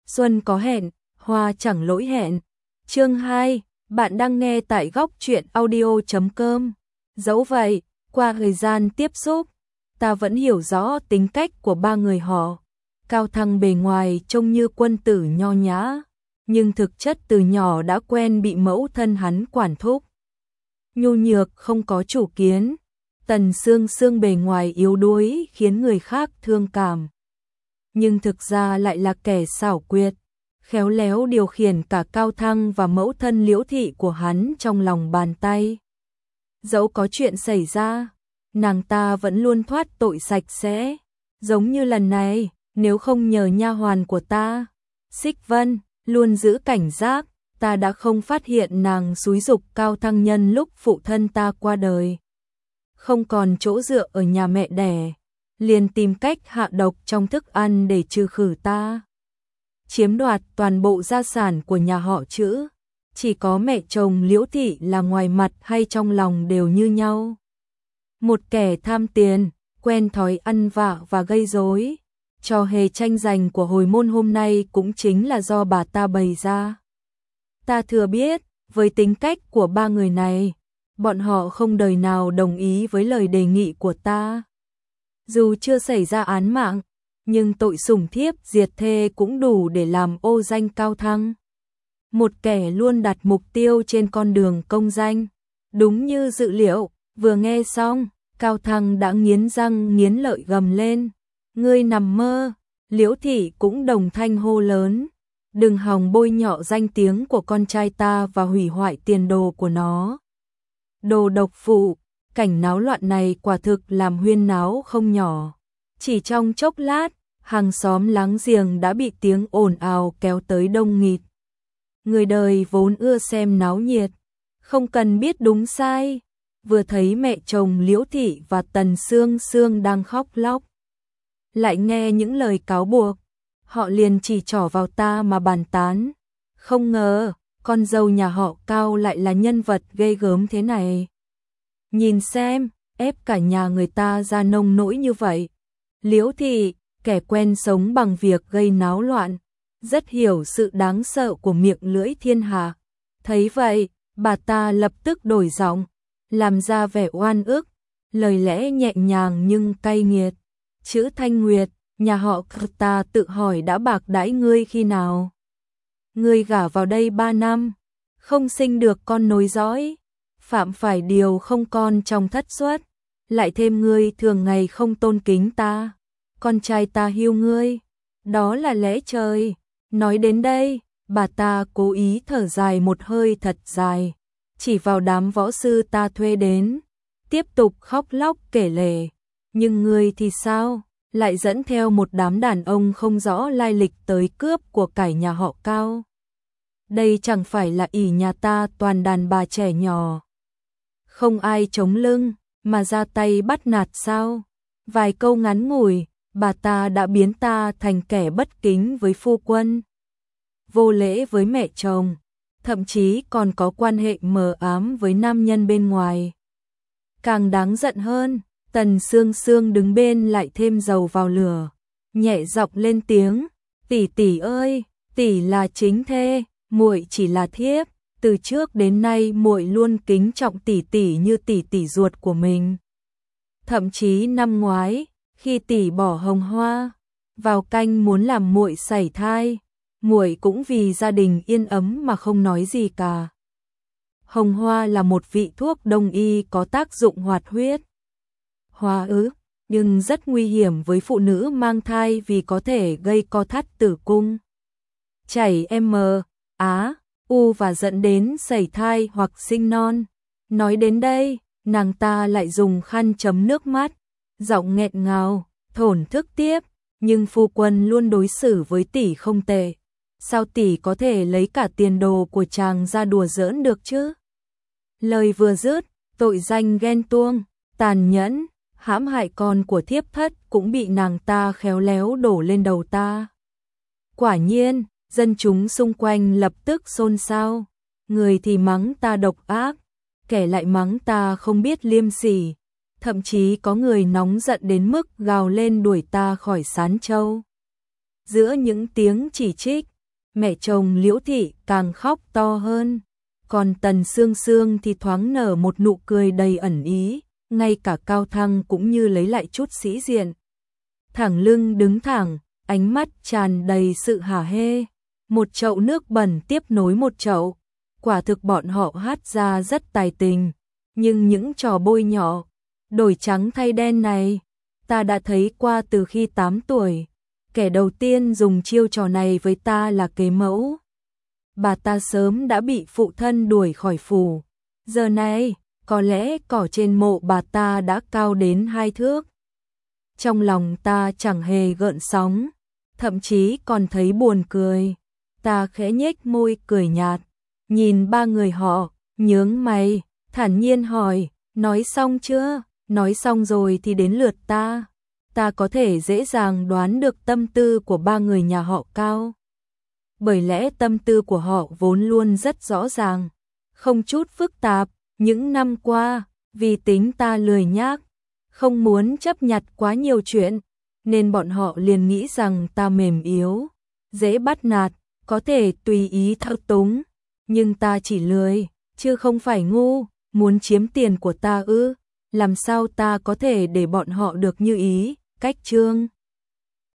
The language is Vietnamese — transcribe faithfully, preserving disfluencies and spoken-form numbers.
Xuân có hẹn, hoa chẳng lỗi hẹn. Chương hai, bạn đang nghe tại góc truyện audio chấm com. Dẫu vậy, qua thời gian tiếp xúc, ta vẫn hiểu rõ tính cách của ba người họ. Cao Thăng bề ngoài trông như quân tử nho nhã, nhưng thực chất từ nhỏ đã quen bị mẫu thân hắn quản thúc. Nhu nhược không có chủ kiến, Tần Sương Sương bề ngoài yếu đuối khiến người khác thương cảm. Nhưng thực ra lại là kẻ xảo quyệt, khéo léo điều khiển cả Cao Thăng và mẫu thân Liễu Thị của hắn trong lòng bàn tay. Dẫu có chuyện xảy ra, nàng ta vẫn luôn thoát tội sạch sẽ, giống như lần này, nếu không nhờ nha hoàn của ta, Xích Vân, luôn giữ cảnh giác, ta đã không phát hiện nàng xúi giục Cao Thăng nhân lúc phụ thân ta qua đời. Không còn chỗ dựa ở nhà mẹ đẻ, liền tìm cách hạ độc trong thức ăn để trừ khử ta. Chiếm đoạt toàn bộ gia sản của nhà họ Chữ, chỉ có mẹ chồng Liễu Thị là ngoài mặt hay trong lòng đều như nhau. Một kẻ tham tiền, quen thói ăn vạ và gây rối. Trò hề tranh giành của hồi môn hôm nay cũng chính là do bà ta bày ra. Ta thừa biết, với tính cách của ba người này, bọn họ không đời nào đồng ý với lời đề nghị của ta. Dù chưa xảy ra án mạng, nhưng tội sủng thiếp diệt thê cũng đủ để làm ô danh Cao Thăng. Một kẻ luôn đặt mục tiêu trên con đường công danh. Đúng như dự liệu, vừa nghe xong, Cao Thăng đã nghiến răng nghiến lợi gầm lên. Ngươi nằm mơ. Liễu Thị cũng đồng thanh hô lớn. Đừng hòng bôi nhọ danh tiếng của con trai ta và hủy hoại tiền đồ của nó. Đồ độc phụ, cảnh náo loạn này quả thực làm huyên náo không nhỏ. Chỉ trong chốc lát, hàng xóm láng giềng đã bị tiếng ồn ào kéo tới đông nghịt. Người đời vốn ưa xem náo nhiệt, không cần biết đúng sai, vừa thấy mẹ chồng Liễu Thị và Tần Sương Sương đang khóc lóc, lại nghe những lời cáo buộc, họ liền chỉ trỏ vào ta mà bàn tán. Không ngờ, con dâu nhà họ Cao lại là nhân vật ghê gớm thế này. Nhìn xem, ép cả nhà người ta ra nông nỗi như vậy. Liễu Thị, kẻ quen sống bằng việc gây náo loạn, rất hiểu sự đáng sợ của miệng lưỡi thiên hạ. Thấy vậy, bà ta lập tức đổi giọng, làm ra vẻ oan ức, lời lẽ nhẹ nhàng nhưng cay nghiệt. Chữ Thanh Nguyệt, nhà họ ta tự hỏi đã bạc đãi ngươi khi nào? Ngươi gả vào đây ba năm, không sinh được con nối dõi, phạm phải điều không con trong thất xuất, lại thêm ngươi thường ngày không tôn kính ta, con trai ta hiêu ngươi, đó là lẽ trời. Nói đến đây, bà ta cố ý thở dài một hơi thật dài, chỉ vào đám võ sư ta thuê đến, tiếp tục khóc lóc kể lể. Nhưng ngươi thì sao, lại dẫn theo một đám đàn ông không rõ lai lịch tới cướp của cải nhà họ Cao? Đây chẳng phải là ỷ nhà ta toàn đàn bà trẻ nhỏ, không ai chống lưng, mà ra tay bắt nạt sao? Vài câu ngắn ngủi, bà ta đã biến ta thành kẻ bất kính với phu quân, vô lễ với mẹ chồng, thậm chí còn có quan hệ mờ ám với nam nhân bên ngoài. Càng đáng giận hơn, Tần Sương Sương đứng bên lại thêm dầu vào lửa, nhẹ giọng lên tiếng, tỷ tỷ ơi, tỷ là chính thê, muội chỉ là thiếp, từ trước đến nay muội luôn kính trọng tỷ tỷ như tỷ tỷ ruột của mình. Thậm chí năm ngoái, khi tỷ bỏ Hồng Hoa vào canh muốn làm muội sảy thai, muội cũng vì gia đình yên ấm mà không nói gì cả. Hồng Hoa là một vị thuốc đông y có tác dụng hoạt huyết, hóa ứ, nhưng rất nguy hiểm với phụ nữ mang thai vì có thể gây co thắt tử cung, chảy M, Á, U và dẫn đến sảy thai hoặc sinh non. Nói đến đây, nàng ta lại dùng khăn chấm nước mắt, giọng nghẹn ngào, thổn thức tiếp, nhưng phu quân luôn đối xử với tỷ không tệ. Sao tỷ có thể lấy cả tiền đồ của chàng ra đùa giỡn được chứ? Lời vừa dứt, tội danh ghen tuông, tàn nhẫn, hãm hại con của thiếp thất cũng bị nàng ta khéo léo đổ lên đầu ta. Quả nhiên, dân chúng xung quanh lập tức xôn xao, người thì mắng ta độc ác, kẻ lại mắng ta không biết liêm sỉ, thậm chí có người nóng giận đến mức gào lên đuổi ta khỏi Sán Châu. Giữa những tiếng chỉ trích, mẹ chồng Liễu Thị càng khóc to hơn. Còn Tần Sương Sương thì thoáng nở một nụ cười đầy ẩn ý, ngay cả Cao Thăng cũng như lấy lại chút sĩ diện. Thẳng lưng đứng thẳng, ánh mắt tràn đầy sự hả hê. Một chậu nước bẩn tiếp nối một chậu. Quả thực bọn họ hát ra rất tài tình. Nhưng những trò bôi nhỏ, đổi trắng thay đen này, ta đã thấy qua từ khi tám tuổi. Kẻ đầu tiên dùng chiêu trò này với ta là kế mẫu. Bà ta sớm đã bị phụ thân đuổi khỏi phủ. Giờ này, có lẽ cỏ trên mộ bà ta đã cao đến hai thước. Trong lòng ta chẳng hề gợn sóng, thậm chí còn thấy buồn cười. Ta khẽ nhếch môi cười nhạt, nhìn ba người họ, nhướng mày, thản nhiên hỏi, nói xong chưa? Nói xong rồi thì đến lượt ta. Ta có thể dễ dàng đoán được tâm tư của ba người nhà họ Cao. Bởi lẽ tâm tư của họ vốn luôn rất rõ ràng, không chút phức tạp. Những năm qua, vì tính ta lười nhác, không muốn chấp nhặt quá nhiều chuyện, nên bọn họ liền nghĩ rằng ta mềm yếu, dễ bắt nạt, có thể tùy ý thao túng. Nhưng ta chỉ lười, chứ không phải ngu. Muốn chiếm tiền của ta ư? Làm sao ta có thể để bọn họ được như ý? Cách Trương